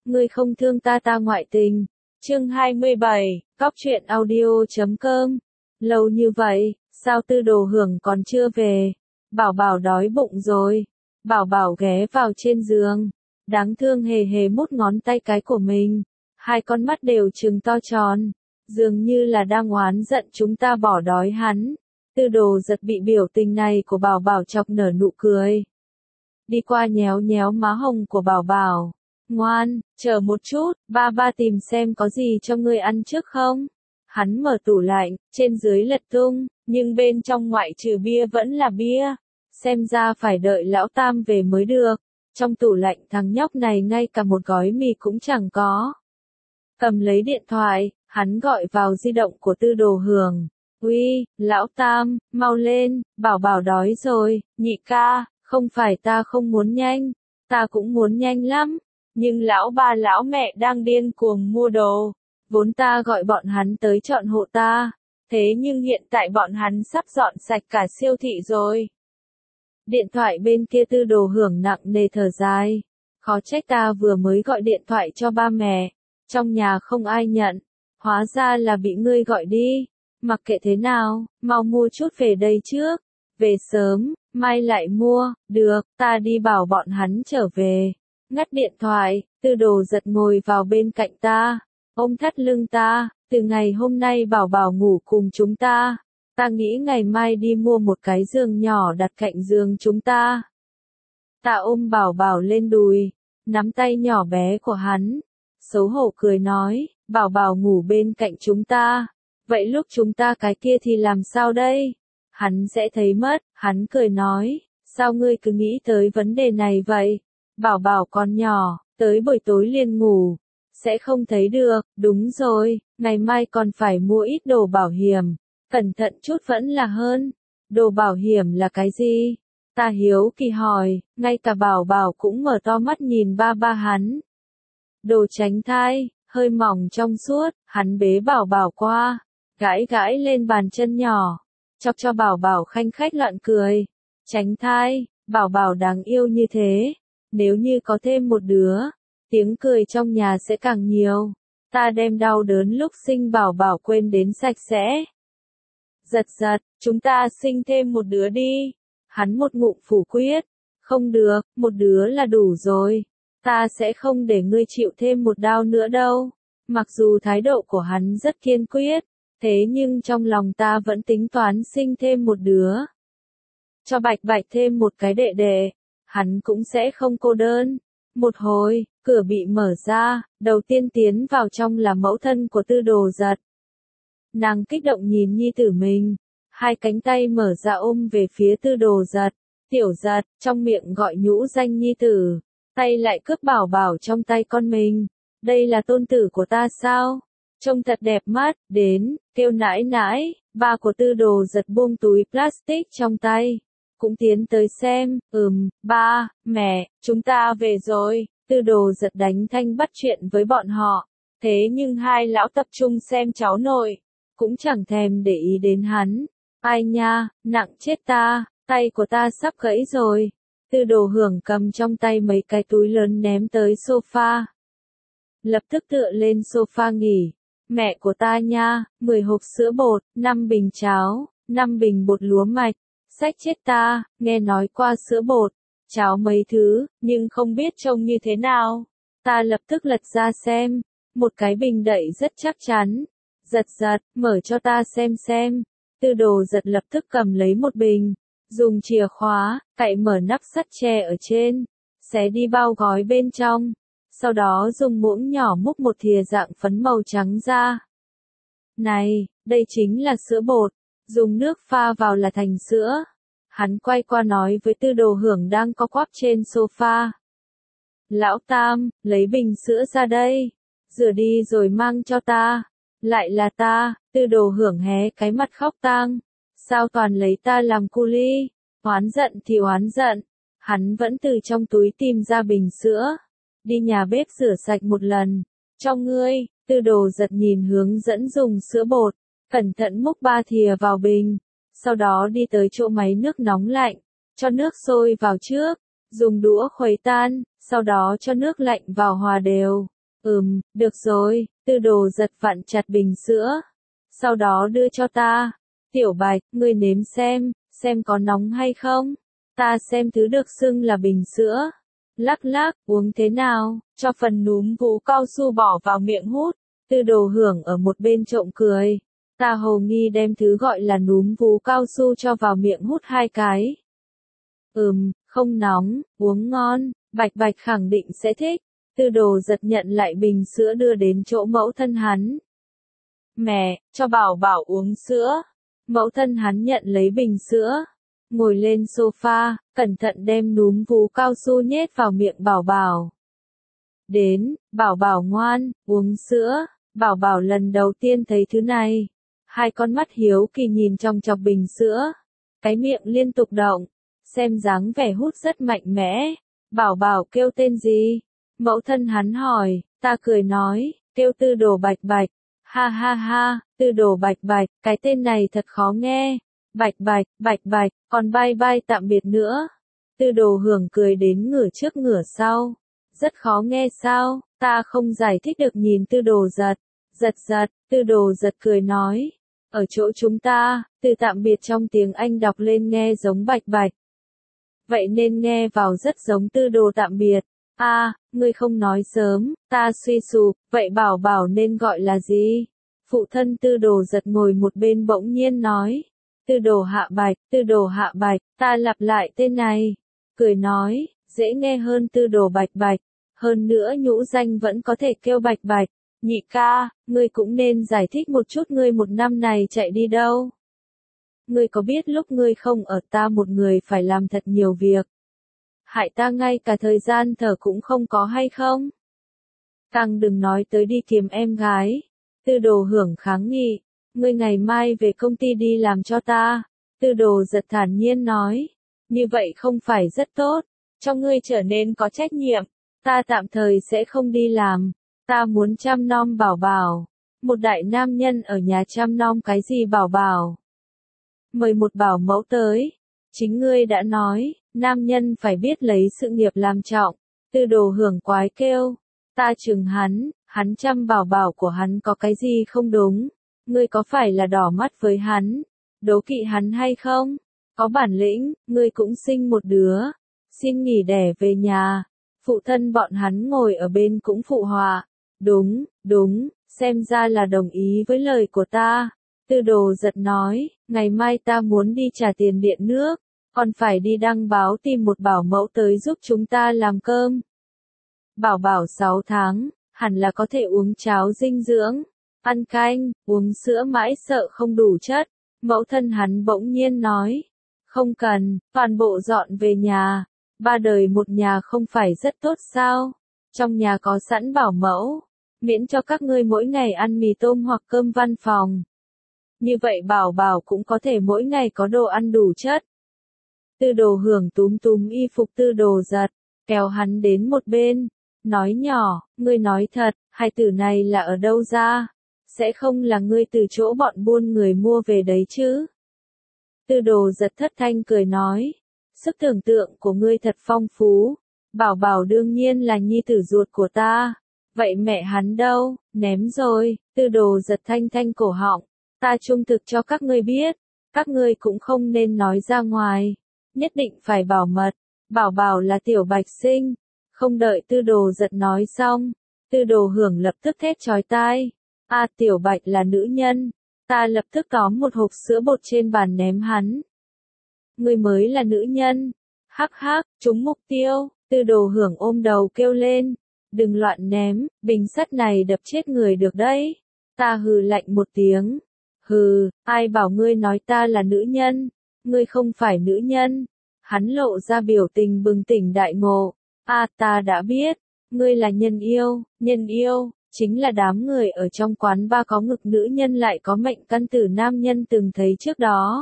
ngươi không thương ta ta ngoại tình. Chương 27, Góc truyện audio.com. Lâu như vậy, sao Tư Đồ Hưởng còn chưa về? Bảo Bảo đói bụng rồi. Bảo Bảo ghé vào trên giường, đáng thương hề hề mút ngón tay cái của mình, hai con mắt đều trừng to tròn, dường như là đang oán giận chúng ta bỏ đói hắn. Tư Đồ Giật bị biểu tình này của Bảo Bảo chọc nở nụ cười. Đi qua nhéo nhéo má hồng của Bảo Bảo. Ngoan, chờ một chút, ba ba tìm xem có gì cho ngươi ăn trước không? Hắn mở tủ lạnh, trên dưới lật tung, nhưng bên trong ngoại trừ bia vẫn là bia. Xem ra phải đợi lão Tam về mới được. Trong tủ lạnh thằng nhóc này ngay cả một gói mì cũng chẳng có. Cầm lấy điện thoại, hắn gọi vào di động của Tư Đồ Hưởng. Uy, lão Tam, mau lên, Bảo Bảo đói rồi. Nhị ca, không phải ta không muốn nhanh, ta cũng muốn nhanh lắm. Nhưng lão ba lão mẹ đang điên cuồng mua đồ. Vốn ta gọi bọn hắn tới chọn hộ ta. Thế nhưng hiện tại bọn hắn sắp dọn sạch cả siêu thị rồi. Điện thoại bên kia Tư Đồ Hưởng nặng nề thở dài. Khó trách ta vừa mới gọi điện thoại cho ba mẹ. Trong nhà không ai nhận. Hóa ra là bị ngươi gọi đi. Mặc kệ thế nào, mau mua chút về đây trước. Về sớm, mai lại mua. Được, ta đi bảo bọn hắn trở về. Ngắt điện thoại, Tư Đồ Giật ngồi vào bên cạnh ta. Ôm thắt lưng ta. Từ ngày hôm nay Bảo Bảo ngủ cùng chúng ta. Ta nghĩ ngày mai đi mua một cái giường nhỏ đặt cạnh giường chúng ta. Ta ôm Bảo Bảo lên đùi, nắm tay nhỏ bé của hắn. Xấu hổ cười nói, Bảo Bảo ngủ bên cạnh chúng ta. Vậy lúc chúng ta cái kia thì làm sao đây? Hắn sẽ thấy mất. Hắn cười nói, sao ngươi cứ nghĩ tới vấn đề này vậy? Bảo Bảo còn nhỏ, tới buổi tối liền ngủ. Sẽ không thấy được. Đúng rồi, ngày mai còn phải mua ít đồ bảo hiểm. Cẩn thận chút vẫn là hơn. Đồ bảo hiểm là cái gì? Ta hiếu kỳ hỏi, ngay cả Bảo Bảo cũng mở to mắt nhìn ba ba hắn. Đồ tránh thai, hơi mỏng trong suốt, hắn bế Bảo Bảo qua, gãi gãi lên bàn chân nhỏ, chọc cho Bảo Bảo khanh khách loạn cười. Tránh thai, Bảo Bảo đáng yêu như thế, nếu như có thêm một đứa, tiếng cười trong nhà sẽ càng nhiều. Ta đem đau đớn lúc sinh Bảo Bảo quên đến sạch sẽ. Giật giật, chúng ta sinh thêm một đứa đi. Hắn một ngụm phủ quyết. Không được, một đứa là đủ rồi. Ta sẽ không để ngươi chịu thêm một đau nữa đâu. Mặc dù thái độ của hắn rất kiên quyết, thế nhưng trong lòng ta vẫn tính toán sinh thêm một đứa. Cho Bạch Bạch thêm một cái đệ đệ, hắn cũng sẽ không cô đơn. Một hồi, cửa bị mở ra, đầu tiên tiến vào trong là mẫu thân của Tư Đồ Giật. Nàng kích động nhìn nhi tử mình, hai cánh tay mở ra ôm về phía Tư Đồ Giật. Tiểu Giật, trong miệng gọi nhũ danh nhi tử, tay lại cướp Bảo Bảo trong tay con mình. Đây là tôn tử của ta sao? Trông thật đẹp mắt, đến, kêu nãi nãi. Ba của Tư Đồ Giật buông túi plastic trong tay, cũng tiến tới xem. Ba, mẹ, chúng ta về rồi. Tư Đồ Giật đánh thanh bắt chuyện với bọn họ. Thế nhưng hai lão tập trung xem cháu nội, cũng chẳng thèm để ý đến hắn. Ai nha, nặng chết ta, tay của ta sắp gãy rồi. Tư Đồ Hưởng cầm trong tay mấy cái túi lớn ném tới sofa. Lập tức tựa lên sofa nghỉ. Mẹ của ta nha, 10 hộp sữa bột, 5 bình cháo, 5 bình bột lúa mạch. Xách chết ta, nghe nói qua sữa bột, cháo mấy thứ, nhưng không biết trông như thế nào. Ta lập tức lật ra xem, một cái bình đậy rất chắc chắn. Giật giật, mở cho ta xem. Tư Đồ Giật lập tức cầm lấy một bình, dùng chìa khóa, cạy mở nắp sắt tre ở trên, xé đi bao gói bên trong, sau đó dùng muỗng nhỏ múc một thìa dạng phấn màu trắng ra. Này, đây chính là sữa bột, dùng nước pha vào là thành sữa. Hắn quay qua nói với Tư Đồ Hưởng đang co quắp trên sofa. Lão Tam, lấy bình sữa ra đây, rửa đi rồi mang cho ta. Lại là ta. Tư Đồ Hưởng hé cái mặt khóc tang. Sao toàn lấy ta làm cu ly? Oán giận thì oán giận. Hắn vẫn từ trong túi tìm ra bình sữa. Đi nhà bếp rửa sạch một lần. Cho ngươi. Tư Đồ Giật nhìn hướng dẫn dùng sữa bột, cẩn thận múc 3 thìa vào bình. Sau đó đi tới chỗ máy nước nóng lạnh, cho nước sôi vào trước, dùng đũa khuấy tan, sau đó cho nước lạnh vào hòa đều. Được rồi, Tư Đồ giật vặn chặt bình sữa. Sau đó đưa cho ta. Tiểu Bạch, ngươi nếm xem có nóng hay không? Ta xem thứ được xưng là bình sữa. Lắc lắc, uống thế nào? Cho phần núm vú cao su bỏ vào miệng hút. Tư Đồ Hưởng ở một bên trộm cười. Ta hồ nghi đem thứ gọi là núm vú cao su cho vào miệng hút 2 cái. Không nóng, uống ngon, Bạch Bạch khẳng định sẽ thích. Tư Đồ giật nhận lại bình sữa đưa đến chỗ mẫu thân hắn. Mẹ, cho Bảo Bảo uống sữa. Mẫu thân hắn nhận lấy bình sữa. Ngồi lên sofa, cẩn thận đem núm vú cao su nhét vào miệng Bảo Bảo. Đến, Bảo Bảo ngoan, uống sữa. Bảo Bảo lần đầu tiên thấy thứ này. 2 con mắt hiếu kỳ nhìn trong chọc bình sữa. Cái miệng liên tục động. Xem dáng vẻ hút rất mạnh mẽ. Bảo Bảo kêu tên gì? Mẫu thân hắn hỏi, ta cười nói, kêu Tư Đồ Bạch Bạch. Ha ha ha, Tư Đồ Bạch Bạch, cái tên này thật khó nghe. Bạch Bạch, còn bye bye tạm biệt nữa. Tư Đồ Hưởng cười đến ngửa trước ngửa sau. Rất khó nghe sao, ta không giải thích được nhìn Tư Đồ giật. Tư Đồ giật cười nói. Ở chỗ chúng ta, từ tạm biệt trong tiếng Anh đọc lên nghe giống Bạch Bạch. Vậy nên nghe vào rất giống Tư Đồ tạm biệt. Ngươi không nói sớm, ta suy sụp, vậy Bảo Bảo nên gọi là gì? Phụ thân Tư Đồ giật ngồi một bên bỗng nhiên nói. Tư Đồ Hạ Bạch, ta lặp lại tên này. Cười nói, dễ nghe hơn Tư Đồ Bạch Bạch. Hơn nữa nhũ danh vẫn có thể kêu Bạch Bạch. Nhị ca, ngươi cũng nên giải thích một chút ngươi một năm này chạy đi đâu. Ngươi có biết lúc ngươi không ở ta một người phải làm thật nhiều việc. Hại ta ngay cả thời gian thở cũng không có hay không? Càng đừng nói tới đi kiếm em gái. Tư Đồ Hưởng kháng nghị. Ngươi ngày mai về công ty đi làm cho ta. Tư Đồ giật thản nhiên nói. Như vậy không phải rất tốt. Cho ngươi trở nên có trách nhiệm. Ta tạm thời sẽ không đi làm. Ta muốn chăm nom Bảo Bảo. Một đại nam nhân ở nhà chăm nom cái gì Bảo Bảo? Mời một bảo mẫu tới. Chính ngươi đã nói, nam nhân phải biết lấy sự nghiệp làm trọng. Tư Đồ Hưởng quái kêu. Ta chừng hắn chăm Bảo Bảo của hắn có cái gì không đúng? Ngươi có phải là đỏ mắt với hắn? Đố kỵ hắn hay không? Có bản lĩnh, ngươi cũng sinh một đứa. Xin nghỉ đẻ về nhà. Phụ thân bọn hắn ngồi ở bên cũng phụ họa. Đúng, xem ra là đồng ý với lời của ta. Tư Đồ giật nói, ngày mai ta muốn đi trả tiền điện nước, còn phải đi đăng báo tìm một bảo mẫu tới giúp chúng ta làm cơm. Bảo Bảo 6 tháng, hẳn là có thể uống cháo dinh dưỡng, ăn canh, uống sữa mãi sợ không đủ chất. Mẫu thân hắn bỗng nhiên nói, không cần, toàn bộ dọn về nhà. 3 đời một nhà không phải rất tốt sao? Trong nhà có sẵn bảo mẫu, miễn cho các ngươi mỗi ngày ăn mì tôm hoặc cơm văn phòng. Như vậy Bảo Bảo cũng có thể mỗi ngày có đồ ăn đủ chất. Tư Đồ Hưởng túm y phục Tư Đồ giật, kéo hắn đến một bên, nói nhỏ, ngươi nói thật, hai từ này là ở đâu ra? Sẽ không là ngươi từ chỗ bọn buôn người mua về đấy chứ? Tư Đồ giật thất thanh cười nói, sức tưởng tượng của ngươi thật phong phú. Bảo Bảo đương nhiên là nhi tử ruột của ta. Vậy mẹ hắn đâu? Ném rồi. Tư Đồ giật thanh cổ họng. Ta trung thực cho các ngươi biết. Các ngươi cũng không nên nói ra ngoài. Nhất định phải bảo mật. Bảo Bảo là Tiểu Bạch sinh. Không đợi Tư Đồ giật nói xong. Tư Đồ Hưởng lập tức thét chói tai. Tiểu Bạch là nữ nhân. Ta lập tức tóm một hộp sữa bột trên bàn ném hắn. Ngươi mới là nữ nhân. Hắc hắc, trúng mục tiêu. Tư Đồ Hưởng ôm đầu kêu lên. Đừng loạn ném, bình sắt này đập chết người được đấy. Ta hừ lạnh một tiếng. Hừ, ai bảo ngươi nói ta là nữ nhân? Ngươi không phải nữ nhân. Hắn lộ ra biểu tình bừng tỉnh đại ngộ. Ta đã biết. Ngươi là nhân yêu, chính là đám người ở trong quán ba có ngực nữ nhân lại có mệnh căn tử nam nhân từng thấy trước đó.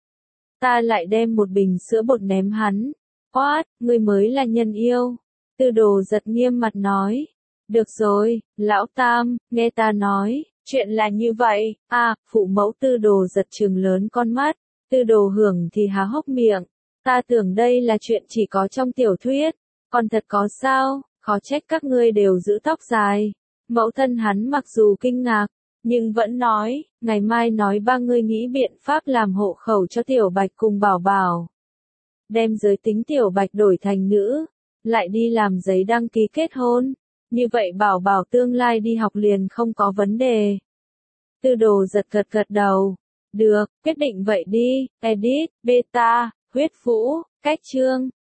Ta lại đem một bình sữa bột ném hắn. What, ngươi mới là nhân yêu. Tư Đồ giật nghiêm mặt nói. Được rồi, lão tam, nghe ta nói, chuyện là như vậy. Phụ mẫu Tư Đồ giật trừng lớn con mắt. Tư Đồ Hưởng thì há hốc miệng. Ta tưởng đây là chuyện chỉ có trong tiểu thuyết. Còn thật có sao, khó trách các ngươi đều giữ tóc dài. Mẫu thân hắn mặc dù kinh ngạc, nhưng vẫn nói, ngày mai nói ba ngươi nghĩ biện pháp làm hộ khẩu cho Tiểu Bạch cùng Bảo Bảo. Đem giới tính Tiểu Bạch đổi thành nữ, lại đi làm giấy đăng ký kết hôn. Như vậy Bảo Bảo tương lai đi học liền không có vấn đề. Tư Đồ giật gật đầu. Được, quyết định vậy đi, edit, beta, huyết vũ, cách chương.